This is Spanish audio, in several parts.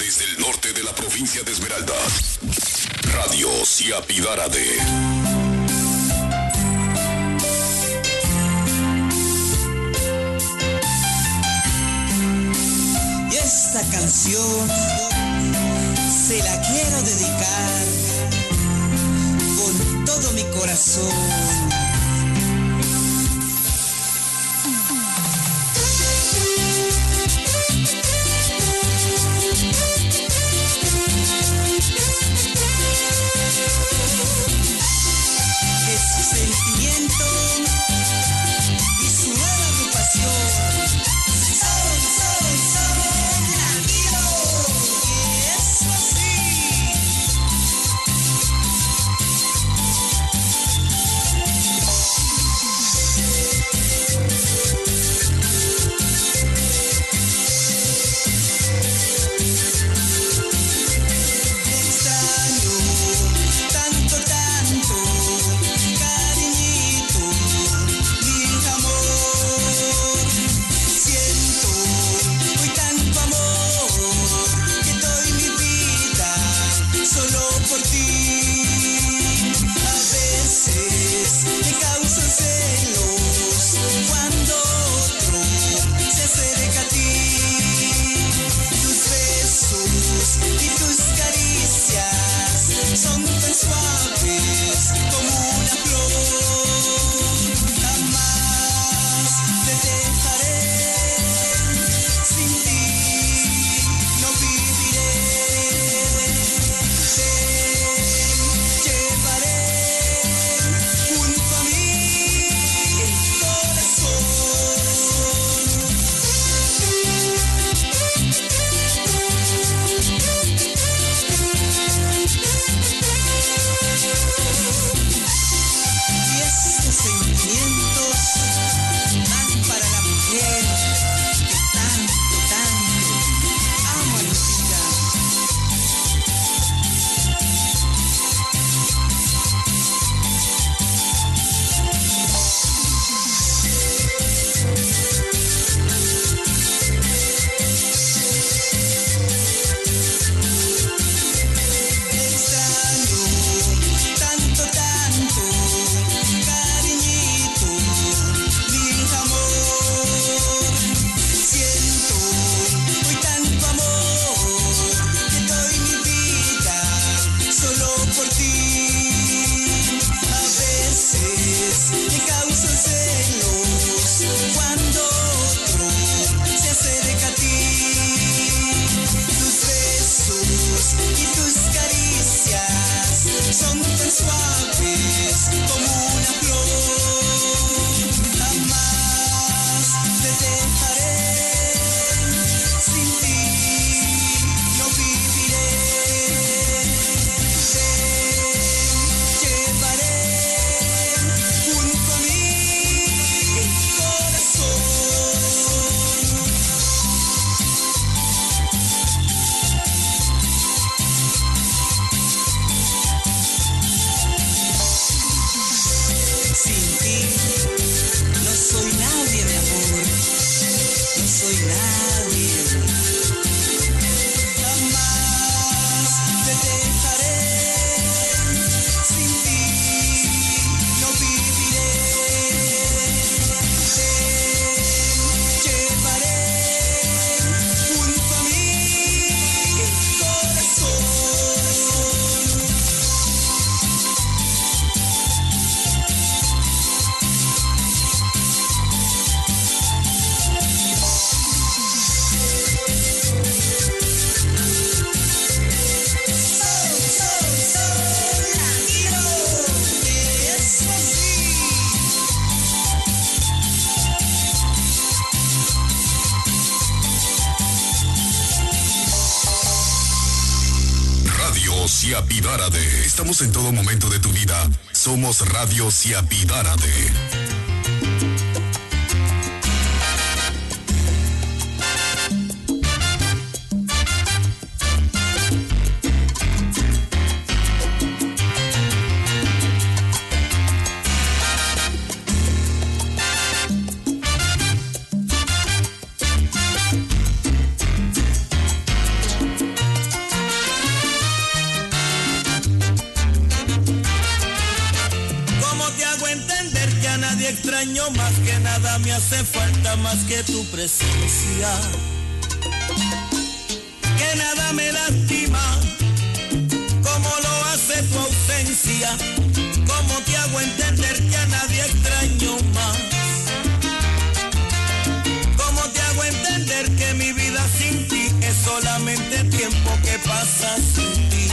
Desde el norte de la provincia de Esmeraldas, Radio Siapidárade. Y esta canción se la quiero dedicar con todo mi corazón. Siapidárade. Estamos en todo momento de tu vida. Somos Radio Siapidárade. extraño más, que nada me hace falta más que tu presencia, que nada me lastima como lo hace tu ausencia. ¿Cómo te hago entender que a nadie extraño más? ¿Cómo te hago entender que mi vida sin ti es solamente tiempo que pasa sin ti?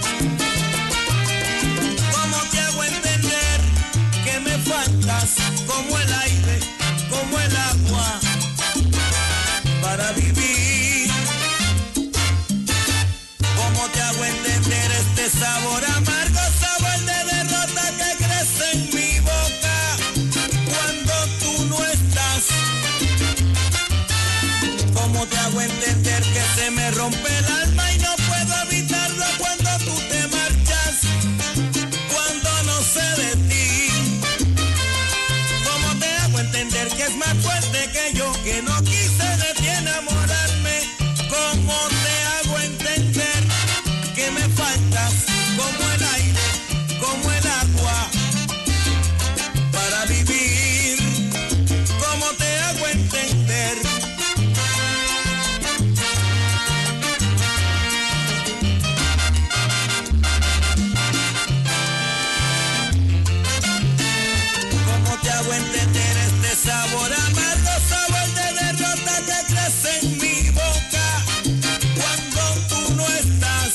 ¿Cómo te hago entender que me faltas como el aire, como el agua para vivir? ¿Cómo te hago entender este sabor amargo, sabor de derrota que crece en mi boca cuando tú no estás? ¿Cómo te hago entender que se me rompe el alma y no puedo evitarlo cuando tú te marchas, cuando no sé de ti? ¿Cómo te hago entender que es más fuerte que yo, que no quise de ti enamorarme? ¿Cómo te hago entender que me faltas como el aire, como el agua para vivir? ¿Cómo te hago entender? ¿Cómo te hago entender este sabor amargo, sabor de derrota que crece en mi boca cuando tú no estás?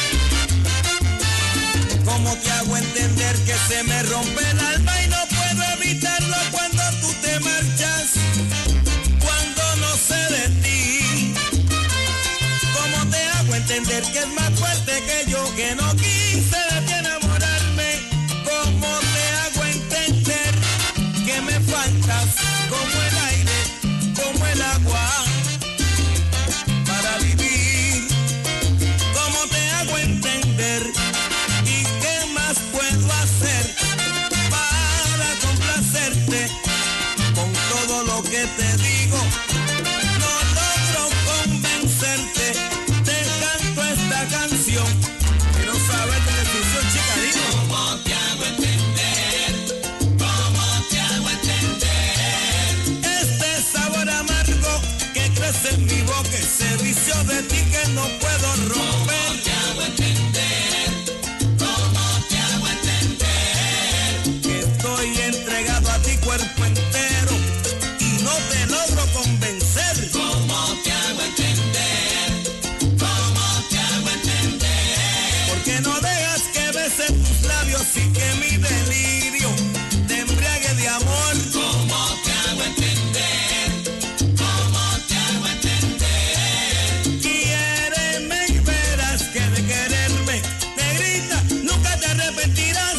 ¿Cómo te hago entender que se me rompe el alma y no puedo evitarlo cuando tú te marchas, cuando no sé de ti? ¿Cómo te hago entender que es más fuerte que yo, que no quise de ti enamorarme? ¿Cómo te hago entender que me faltas como el aire, como el agua para vivir? ¿Cómo te hago entender? ¿Y qué más puedo hacer para complacerte con todo lo que te digo? No logro convencerte, te canto esta canción. Quiero saber de decisión, chicadito. ¿Cómo te hago entender? ¿Cómo te hago entender? Este sabor amargo que crece en mi boca, ese vicio de ti que no puedo romper. ¿Cómo te hago entender? ¿Cómo te hago entender? Que estoy entregado a ti cuerpo entero y no te logro convencer. ¿Cómo te hago entender? ¿Cómo te hago entender? Porque no dejas que bese tus labios y que mi delirio te embriague de amor. ¿Cómo te hago entender? ¿Cómo te hago entender? Quiéreme y verás que de quererme, negrita, nunca te arrepentirás.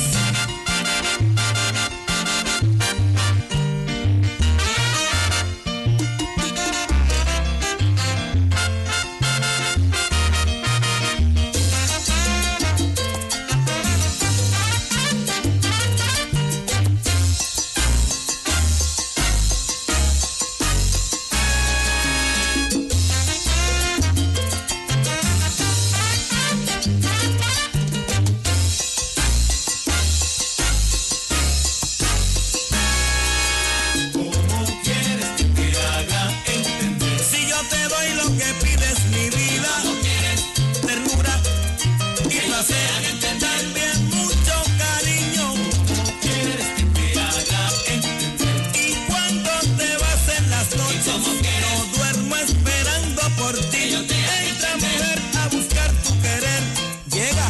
¿Cómo quieres que te haga entender? Si yo te doy lo que pides, mi vida, ternura y placer, también mucho cariño. ¿Cómo quieres que te haga entender? Y cuando te vas en las noches, no duermo esperando por ti. Entra, mujer, a buscar tu querer. Llega.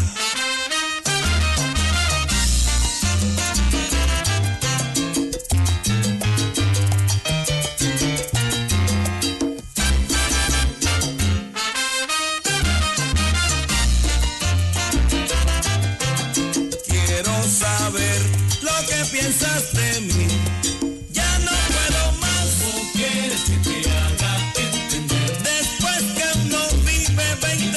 Quiero saber lo que piensas de mí. Ya no puedo más. ¿Cómo quieres que te haga entender? Después que uno vive 20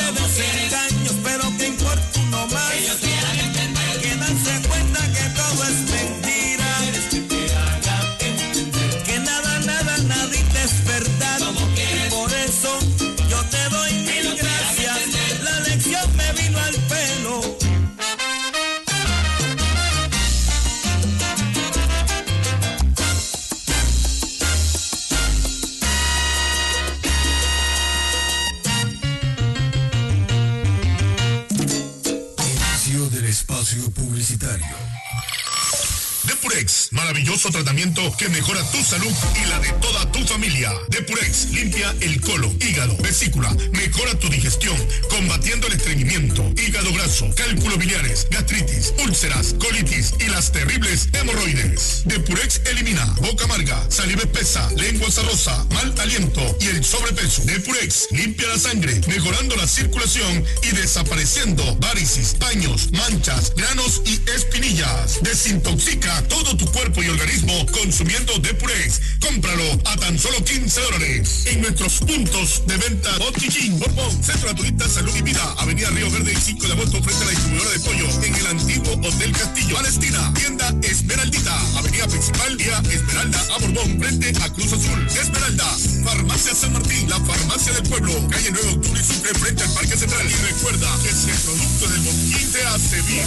espacio publicitario. Depurex, maravilloso tratamiento que mejora tu salud y la de toda tu familia. Depurex limpia el colon, hígado, vesícula, mejora tu digestión, combatiendo el estreñimiento, hígado graso, cálculos biliares, gastritis, úlceras, colitis y las terribles hemorroides. Depurex elimina boca amarga, saliva espesa, lengua cerrosa, mal aliento y el sobrepeso. Depurex limpia la sangre, mejorando la circulación y desapareciendo varices, paños, manchas, granos y espinillas. Desintoxica todo tu cuerpo y organismo consumiendo Depurex. Cómpralo a tan solo $15 en nuestros puntos de venta. Botiquín, Borbón, Centro Naturista Salud y Vida, Avenida Río Verde y 5 de agosto frente a la distribuidora de pollo en el antiguo Hotel Castillo. Palestina, tienda Esmeraldita, Avenida Principal, vía Esmeralda a Borbón, frente a Cruz Azul. Esmeralda, Farmacia San Martín, la farmacia del pueblo, calle 9 de Octubre y Sucre, frente al Parque Central. Y recuerda que si el producto del botiquín te hace bien.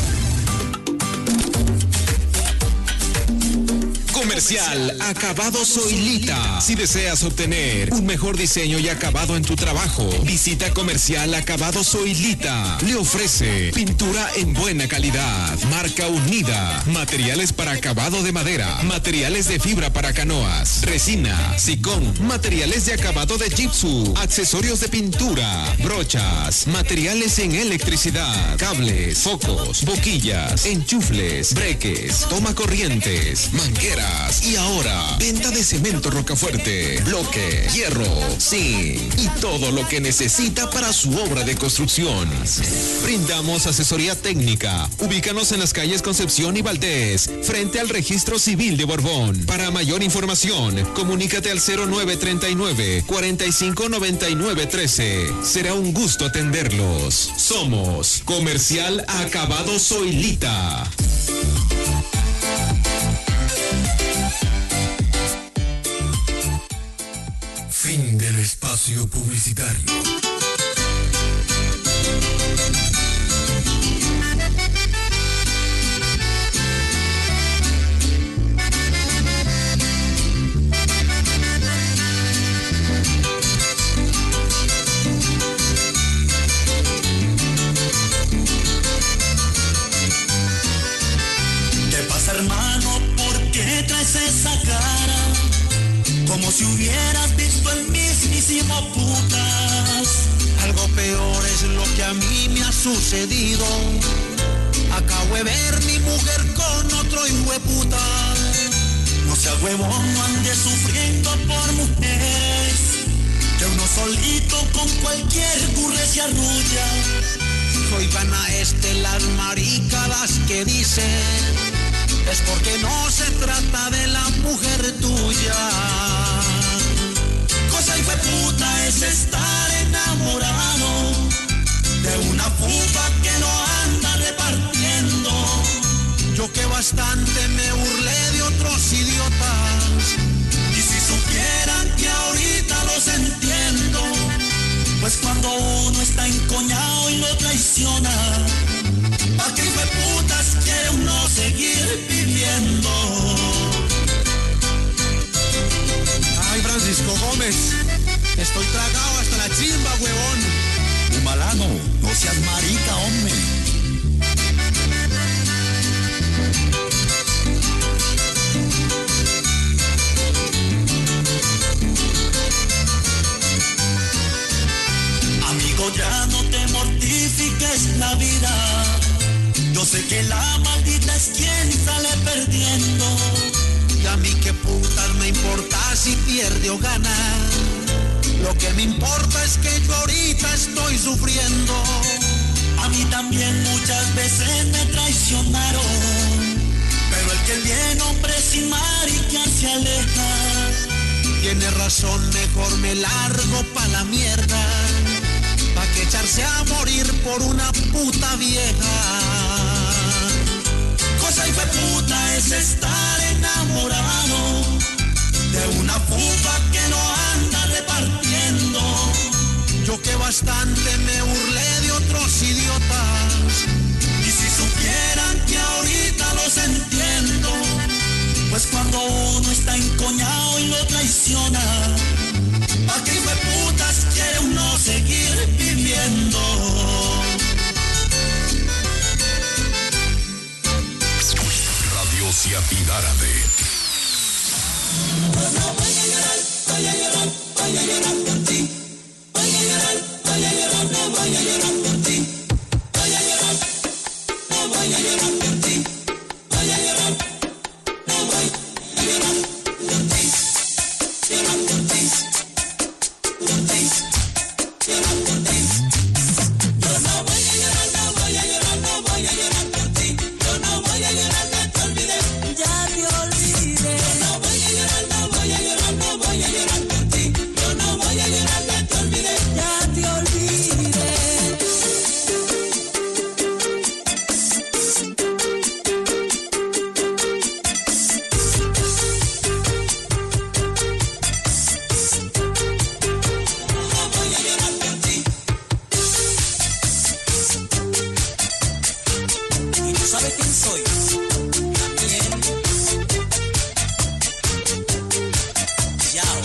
Comercial Acabado Zoilita. Si deseas obtener un mejor diseño y acabado en tu trabajo, visita Comercial Acabado Zoilita. Le ofrece pintura en buena calidad, marca unida, materiales para acabado de madera, materiales de fibra para canoas, resina, sicón, materiales de acabado de gypsum, accesorios de pintura, brochas, materiales en electricidad, cables, focos, boquillas, enchufles, breques, toma corrientes, mangueras. Y ahora, venta de cemento Rocafuerte, bloque, hierro, zinc y todo lo que necesita para su obra de construcción. Brindamos asesoría técnica. Ubícanos en las calles Concepción y Valdés, frente al Registro Civil de Borbón. Para mayor información, comunícate al 0939-459913. Será un gusto atenderlos. Somos Comercial Acabado Zoilita. Fin del espacio publicitario. ¿Qué pasa, hermano? ¿Por qué traes esa cara? Como si hubieras visto el mismísimo putas. Algo peor es lo que a mí me ha sucedido. Acabo de ver mi mujer con otro hijo de puta. No sea huevón, no ande sufriendo por mujeres, que uno solito con cualquier curre se arrulla. Oigan a las maricadas que dicen, es porque no se trata de la mujer tuya. Cosa hijo de puta es estar enamorado de una puta que no anda repartiendo. Yo que bastante me burlé de otros idiotas, y si supieran que ahorita los entiendo, pues cuando uno está encoñado y lo traiciona, ¿pa' qué hijo de putas quiere uno seguir viviendo? Ay, Francisco Gómez, estoy tragado hasta la chimba, huevón. Humalano, no seas marica, hombre. Amigo, ya no te mortifiques la vida. Yo sé que la maldita es quien sale perdiendo. Y a mí qué putas me importa si pierde o gana. Lo que me importa es que yo ahorita estoy sufriendo. A mí también muchas veces me traicionaron, pero el que el bien hombre sin marica se aleja. Tiene razón, mejor me largo pa' la mierda, pa' que echarse a morir por una puta vieja. Cosa hijo de puta es estar enamorado de una puta que no anda repartiendo. Yo que bastante me burlé de otros idiotas, y si supieran que ahorita los entiendo, pues cuando uno está encoñado y lo traiciona, ¿pa' qué hijo de putas quiere uno seguir viviendo? voy a llorar por ti. Voy a llorar, no voy a llorar por ti. Voy a llorar, no voy a llorar por ti. Llorar por ti, por ti, llorar por ti. Yo no voy a llorar, no voy a llorar, no voy a llorar por ti. Yo no voy a llorar, ya te olvidé. Ya te olvidé. Yo no voy a llorar, no voy a llorar, no voy a llorar por ti. Yo no voy a llorar, ya te olvidé. Ya te olvidé. ¿Sabes quién soy? También. Yao.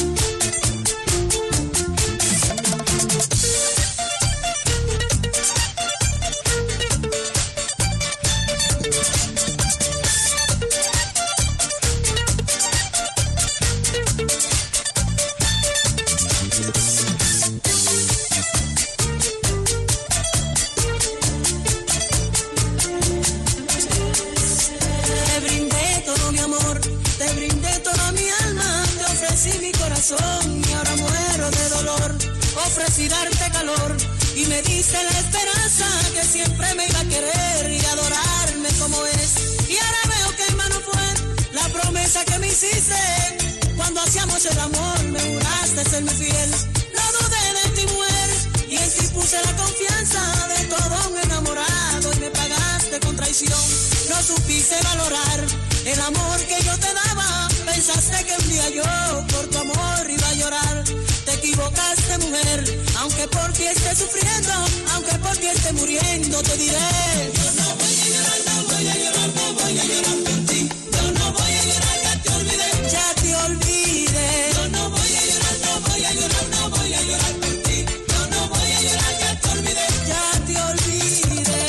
Te brindé todo mi amor, te brindé toda mi alma, te ofrecí mi corazón y ahora muero de dolor. Ofrecí darte calor y me diste la esperanza que siempre me iba a querer y adorarme como es. Y ahora veo que en vano fue la promesa que me hiciste. Cuando hacíamos el amor me juraste serme fiel. No dudé de ti, mujer, y en ti puse la confianza de todo un enamorado y me pagaste con traición. No supiste valorar el amor que yo te daba. Pensaste que un día yo por tu amor iba a llorar. Te equivocaste, mujer, aunque por ti esté sufriendo, aunque por ti esté muriendo, te diré. Yo no voy a llorar, no voy a llorar, no voy a llorar por ti. Yo no voy a llorar, ya te olvidé. Ya te olvidé. Yo no voy a llorar, no voy a llorar, no voy a llorar por ti. Yo no voy a llorar, ya te olvidé. Ya te olvidé.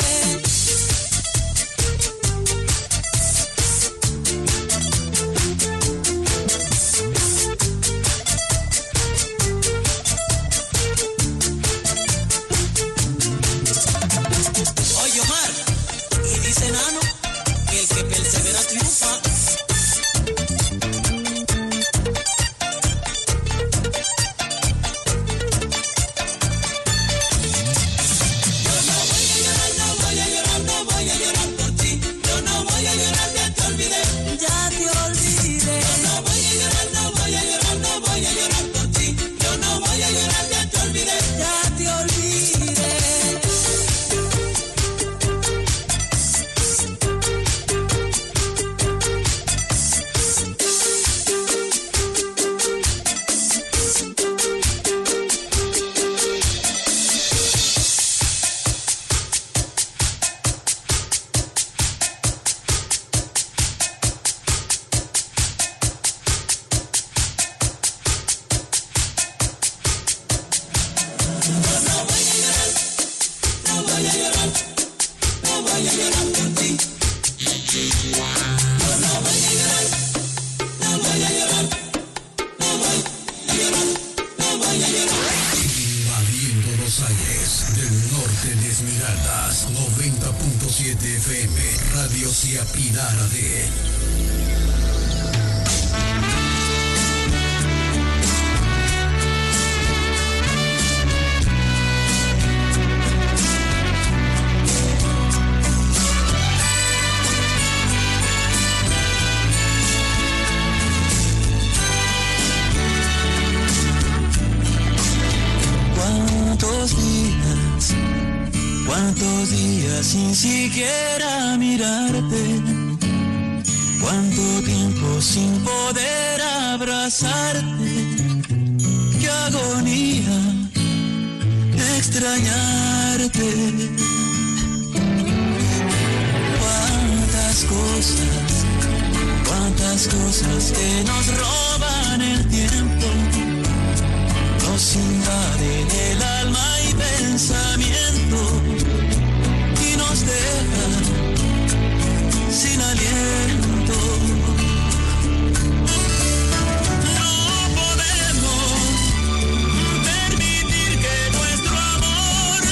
Oye, Omar, y dice Nano que el que persevera triunfa. Yo no voy a llorar, no voy a llorar, no voy a llorar por ti. Yo no voy a llorar, ya te olvidé. Ya te olvidé. Yo no voy a llorar, no voy a llorar, no voy a llorar por ti. Yo no voy a llorar, ya te olvidé. Ya te olvidé. Invadiendo los aires del norte de Esmeraldas, 90.7 FM, Radio Ciapidara de. ¿Cuántos días sin siquiera mirarte? ¿Cuánto tiempo sin poder abrazarte? ¡Qué agonía extrañarte! Cuántas cosas que nos roban el tiempo, nos invaden el alma y pensamiento y nos dejan sin aliento. No podemos permitir que nuestro amor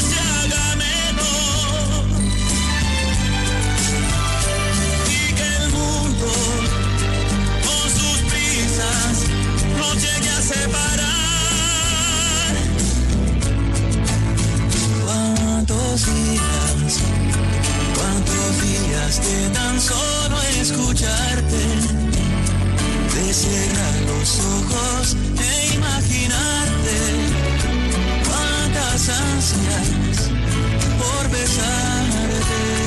tan solo escucharte, de cerrar los ojos e imaginarte cuántas ansias por besarte.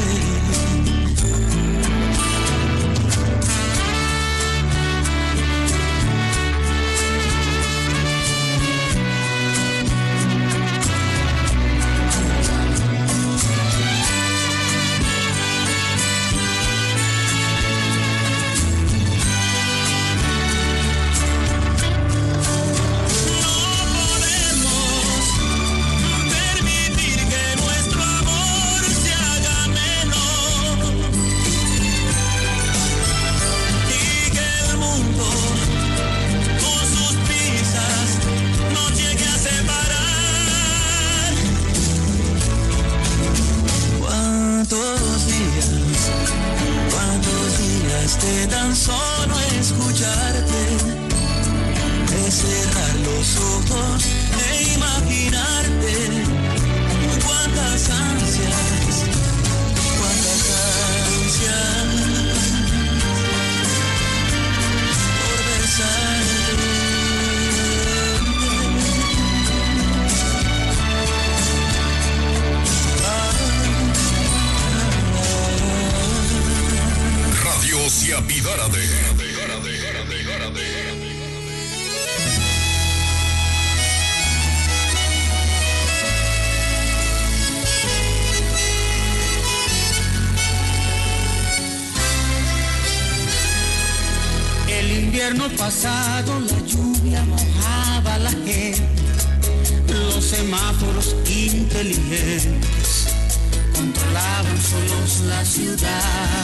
De tan solo escucharte, de cerrar los ojos e imaginarte cuántas ansias por besarte. Ciapidárate. El invierno pasado la lluvia mojaba a la gente, los semáforos inteligentes controlaban solos la ciudad.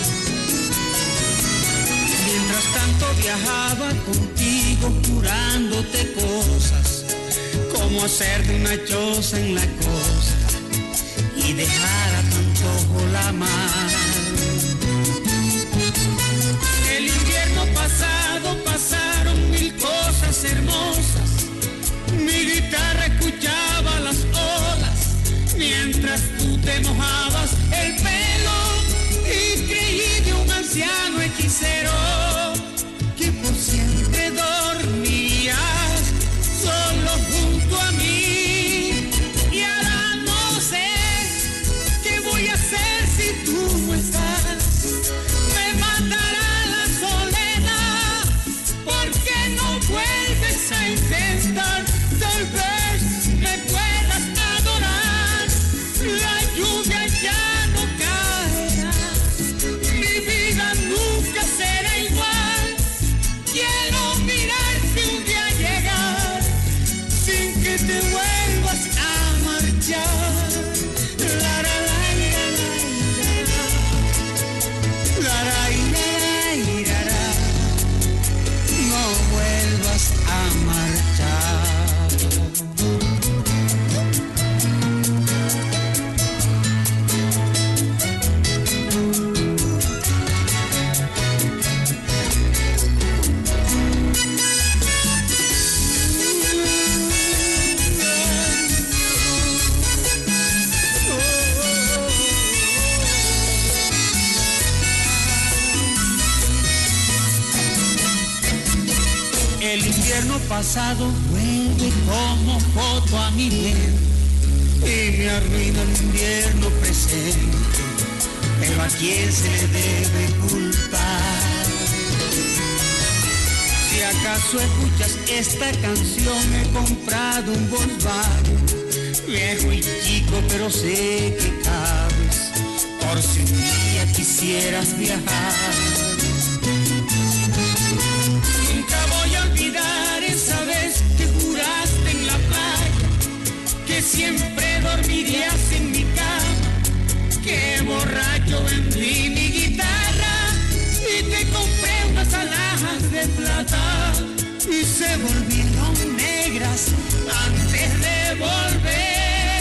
Mientras tanto viajaba contigo jurándote cosas, como hacerte una choza en la costa y dejar a tu antojo la mar. El invierno pasado pasaron mil cosas hermosas, mi guitarra escuchaba las olas, mientras tú te mojabas el pelo y creí de un anciano hechicero que por siempre dormías solo junto a mí. Y ahora no sé qué voy a hacer si tú no estás. Me matará la soledad porque no vuelves a intentar. Tal vez me puedas adorar, la lluvia ya no caerá, mi vida nunca será igual. Quiero mirarte un día llegar sin que te vuelvas a marchar. La, la, la, la, la, la, la, la, la, no vuelvas a marchar. El invierno pasado vuelve como foto a mi mente y me arruina el invierno presente, pero ¿a quién se le debe culpar? Si acaso escuchas esta canción, he comprado un Volkswagen, viejo y chico, pero sé que cabes, por si un día quisieras viajar. Nunca voy a olvidar esa vez que juraste en la playa que siempre dormirías en mi cama, que borracho vendí mi guitarra y te compré unas alhajas de plata y se volvieron negras antes de volver.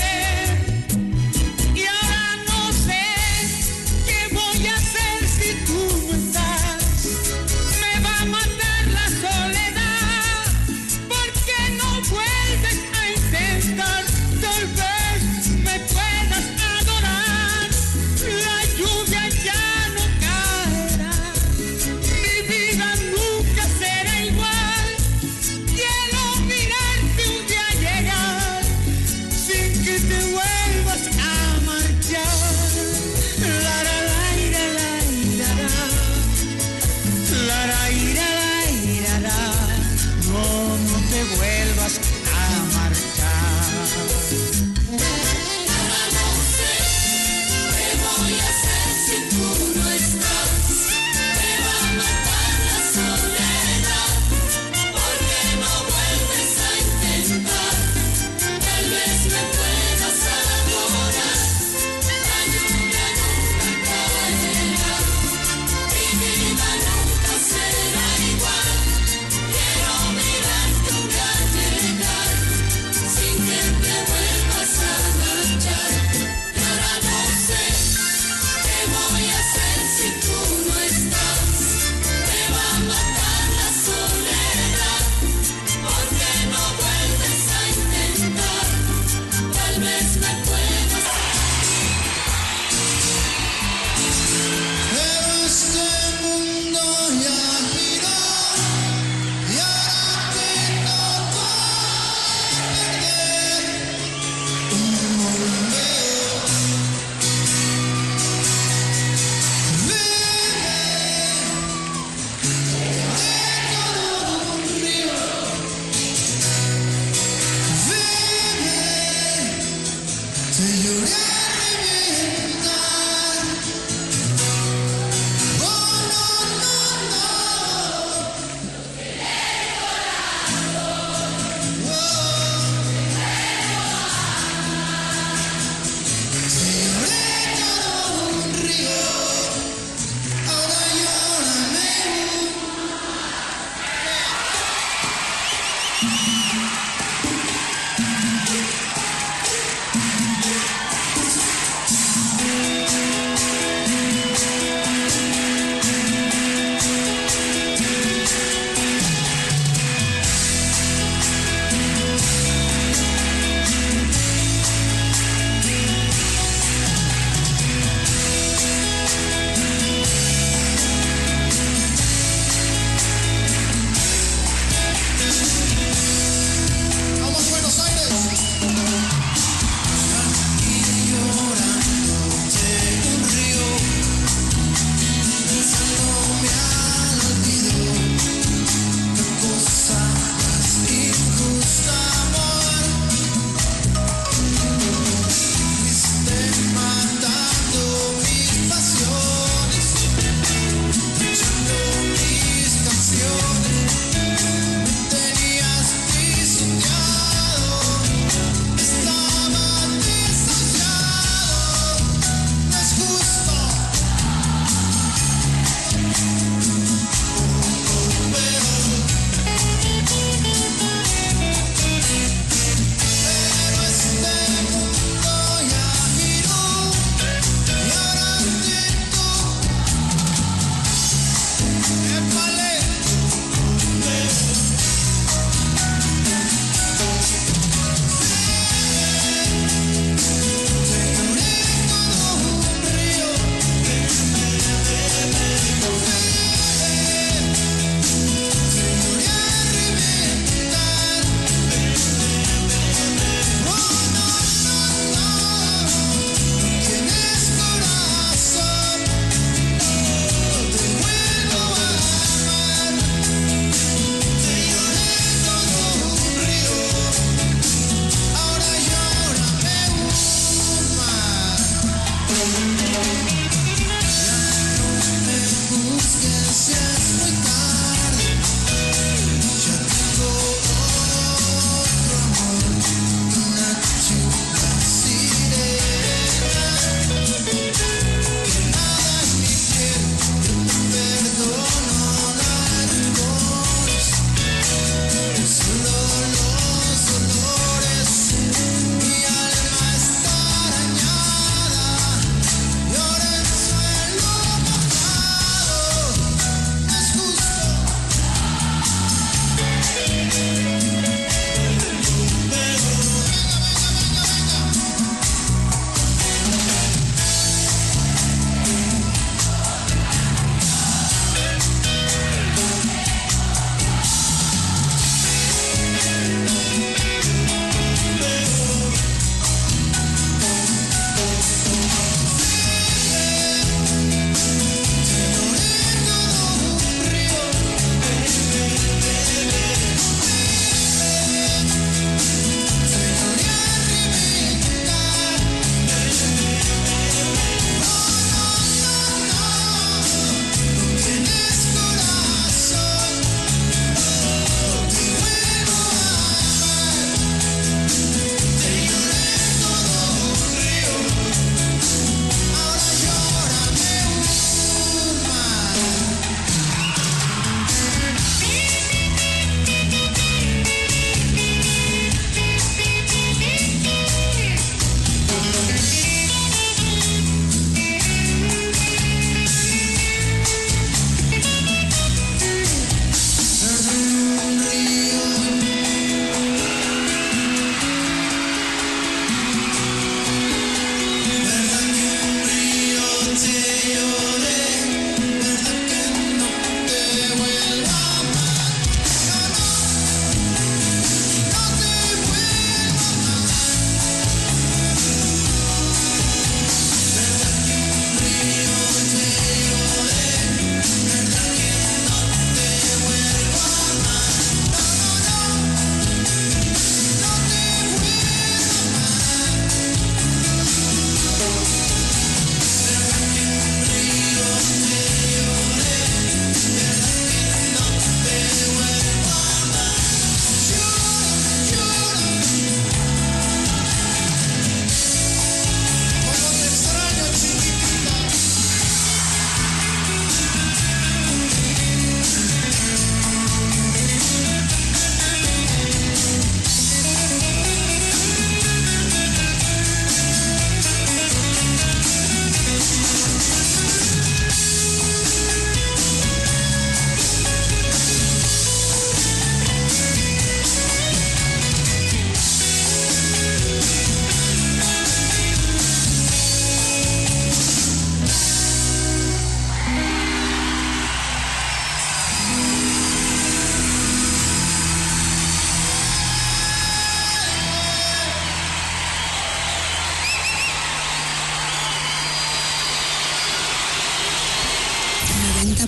Y ahora no sé qué voy a hacer si tú no estás. Me va a matar la soledad porque no vuelves a intentar. Tal vez me puedas adorar, la lluvia ya no cae.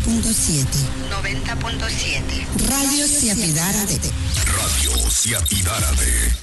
90.7. 90.7. Radio Ciapidárate. Radio Ciapidárate.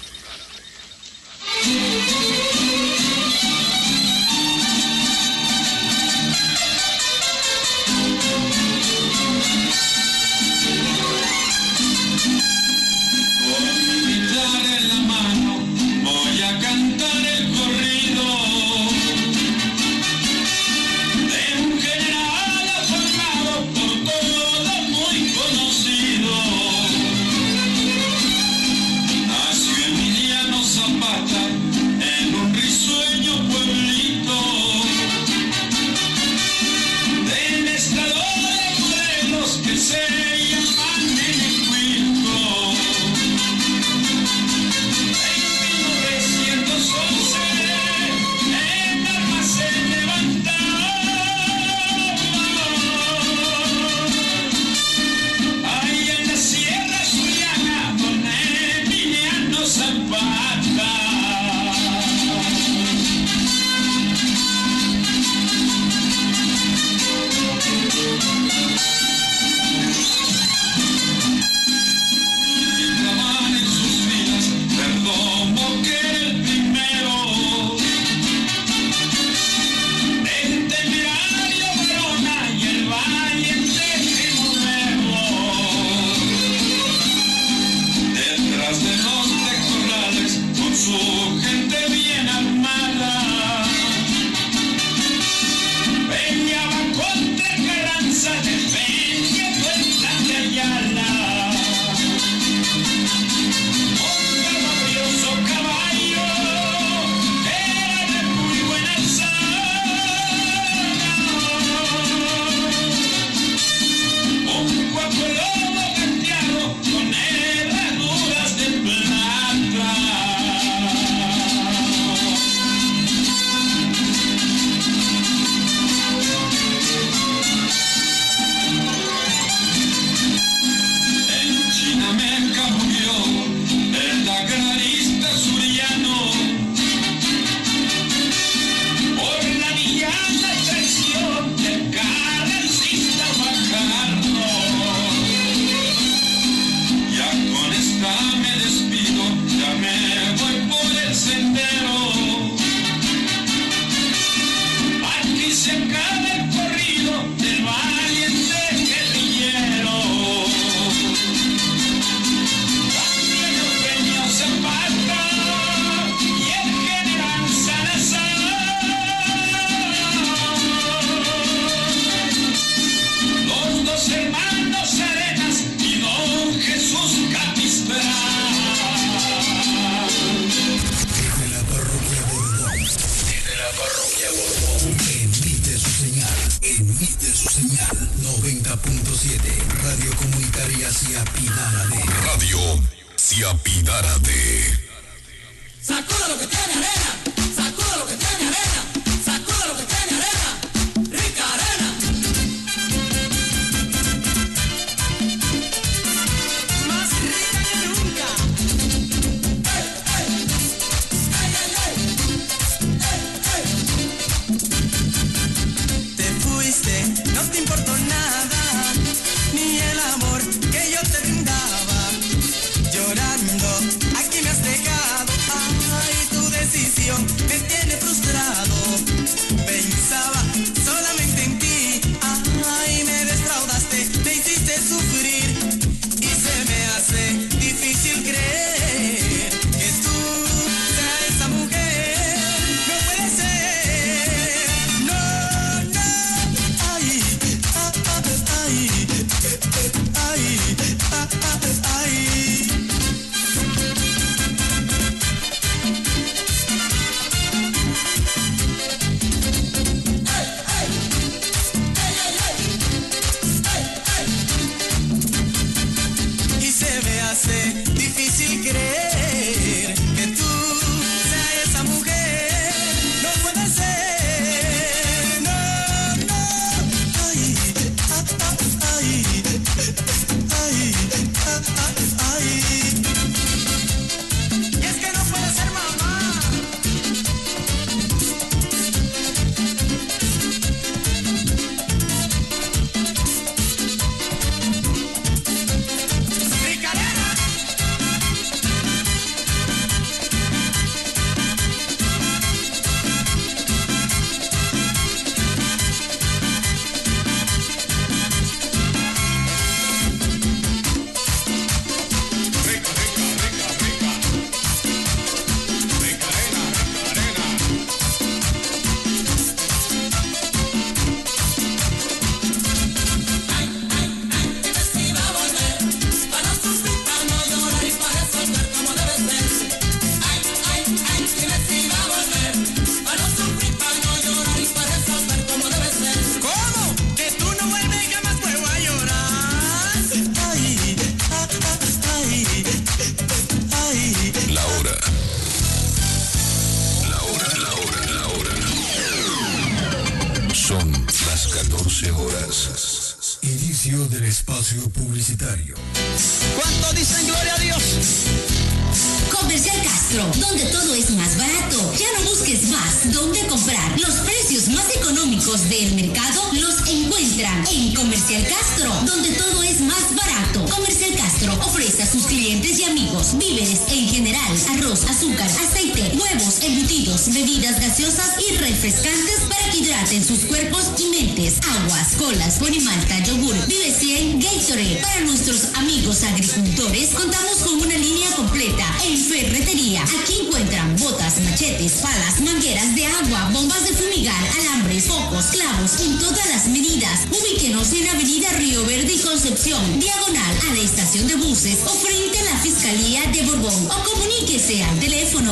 14 horas. Inicio del espacio publicitario. ¿Cuánto dicen gloria a Dios? Comercial Castro, donde todo es más barato. Ya no busques más dónde comprar. Los precios más económicos del mercado los encuentran en Comercial Castro, donde todo es más barato. Comercial Castro ofrece a sus clientes y amigos víveres en general, arroz, azúcar, aceite, huevos, embutidos, bebidas gaseosas y refrescantes para que hidraten sus cuerpos y mentes. Aguas, colas, ponimalta, yogur, Vive 100, Gatorade. Para nuestros amigos agricultores, contamos con una línea completa en ferretería. Aquí encuentran botas, machetes, palas, mangueras de agua, bombas de fumigar, alambres, focos, clavos en todas las medidas. Ubíquenos en Avenida Río Verde y Concepción, diagonal a la estación de buses o frente a la Fiscalía de Borbón, o comuníquese al teléfono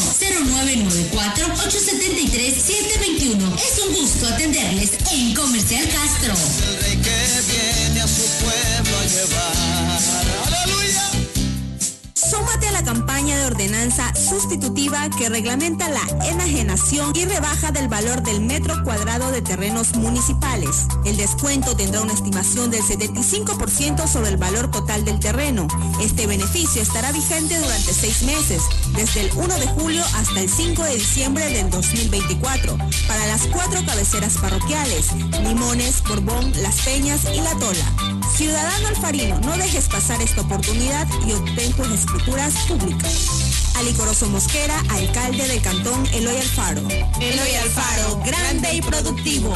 0994-873-721. Es un gusto atenderles en Comercial Castro. El rey que viene a su pueblo a llevar. ¡Aleluya! Súmate a la campaña de ordenanza sustitutiva que reglamenta la enajenación y rebaja del valor del metro cuadrado de terrenos municipales. El descuento tendrá una estimación del 75% sobre el valor total del terreno. Este beneficio estará vigente durante 6 meses, desde el 1 de julio hasta el 5 de diciembre del 2024, para las 4 cabeceras parroquiales: Limones, Borbón, Las Peñas y La Tola. Ciudadano alfarino, no dejes pasar esta oportunidad y obtén tus escrituras públicas. Alicoroso Mosquera, alcalde del cantón Eloy Alfaro. Eloy Alfaro, grande y productivo.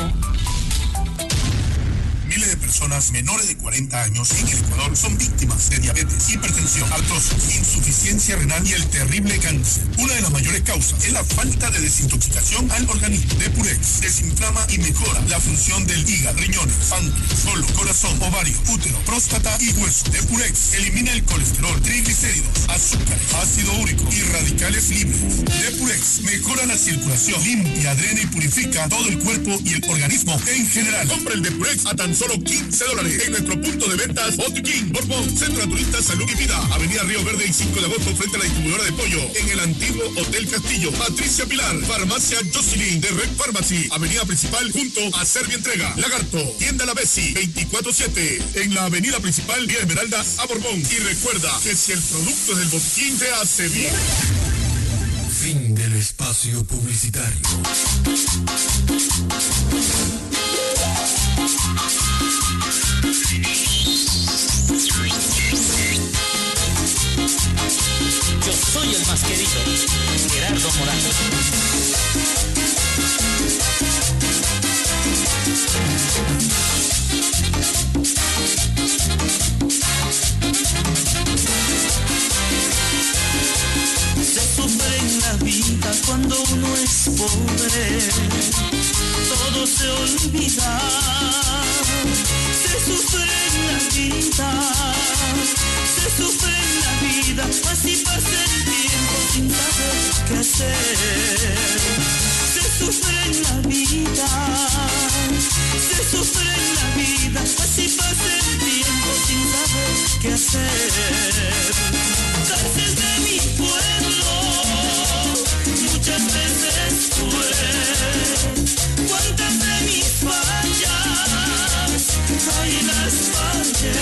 Miles de personas menores de 40 años en el Ecuador son víctimas de diabetes, hipertensión, artrosis, insuficiencia renal y el terrible cáncer. Una de las mayores causas es la falta de desintoxicación al organismo. Depurex desinflama y mejora la función del hígado, riñones, páncreas, colon, corazón, ovario, útero, próstata y hueso. Depurex elimina el colesterol, triglicéridos, azúcares, ácido úrico y radicales libres. Depurex mejora la circulación, limpia, drena y purifica todo el cuerpo y el organismo en general. Compra el Depurex a tan solo $15 en nuestro punto de ventas Botiquín, Borbón, Centro Naturista Salud y Vida, Avenida Río Verde y 5 de agosto frente a la distribuidora de pollo, en el antiguo Hotel Castillo. Patricia Pilar, Farmacia Jocelyn de Red Pharmacy, Avenida Principal junto a Servia Entrega. Lagarto, Tienda La Bessi, 24/7, en la Avenida Principal Vía Esmeralda a Borbón. Y recuerda que si el producto es del botiquín te hace bien. Fin del espacio publicitario. Yo soy el más querido, Gerardo Morales. Se sufre en la vida cuando uno es pobre, todo se olvida. Se sufre en la vida, se sufre en la vida, así pasa el tiempo sin saber qué hacer. Se sufre en la vida, se sufre en la vida, así pasa el tiempo sin saber qué hacer. Cárcel de mi pueblo, muchas veces fue. Cuántas de mis fallas, ahí las fallé.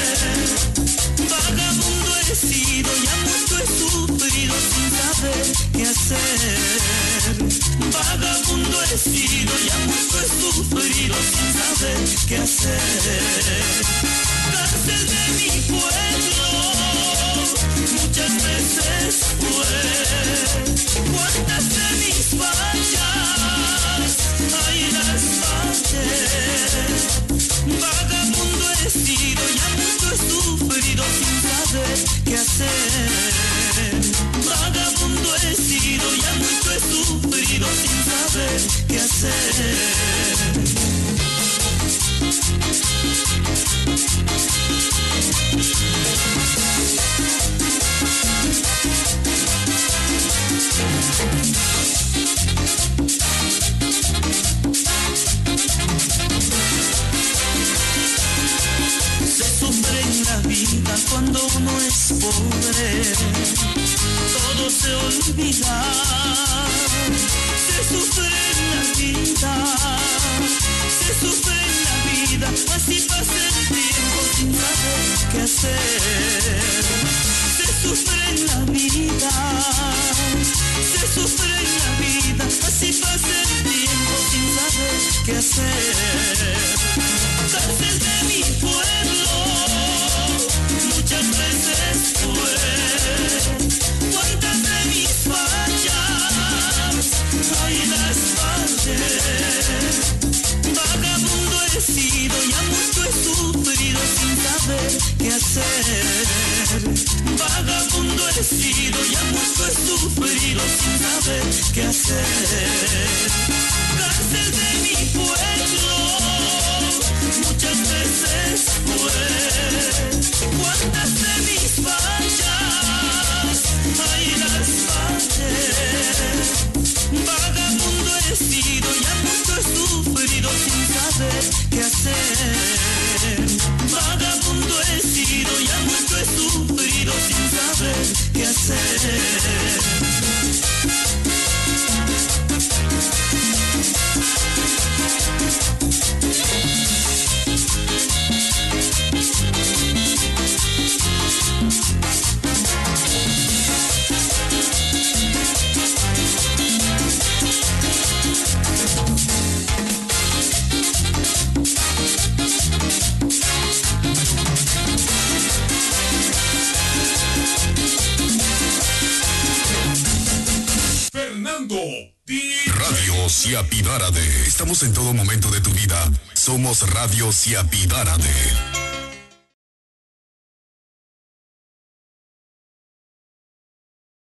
Vagabundo he sido, ya mucho he sufrido sin saber qué hacer. Vagabundo he sido, ya mucho he sufrido sin saber qué hacer. Cárcel de mi pueblo, muchas veces fue. Cuántas de mis fallas, ahí las fallé. Vagabundo he sido, ya mucho he sufrido sin saber qué hacer. Vagabundo he sido, ya mucho he sufrido sin saber qué hacer. Se sufre en la vida cuando uno es pobre, todo se olvida. Se sufre en la vida, se sufre en la qué hacer. Cárcel de mi pueblo, muchas veces fue. Cuántas de mis fallas, ahí las pagué. Vagabundo he sido, ya mucho he sufrido sin saber qué hacer. Vagabundo he sido, ya mucho he sufrido sin saber qué hacer. Cárcel de mi pueblo, muchas veces fue. Cuántas de mis fallas, ahí las pagué. Vagabundo he sido, ya mucho he sufrido sin saber qué hacer. Vagabundo he sido, ya mucho he sufrido sin saber qué hacer. Radio Siapidárade. Estamos en todo momento de tu vida. Somos Radio Siapidárade.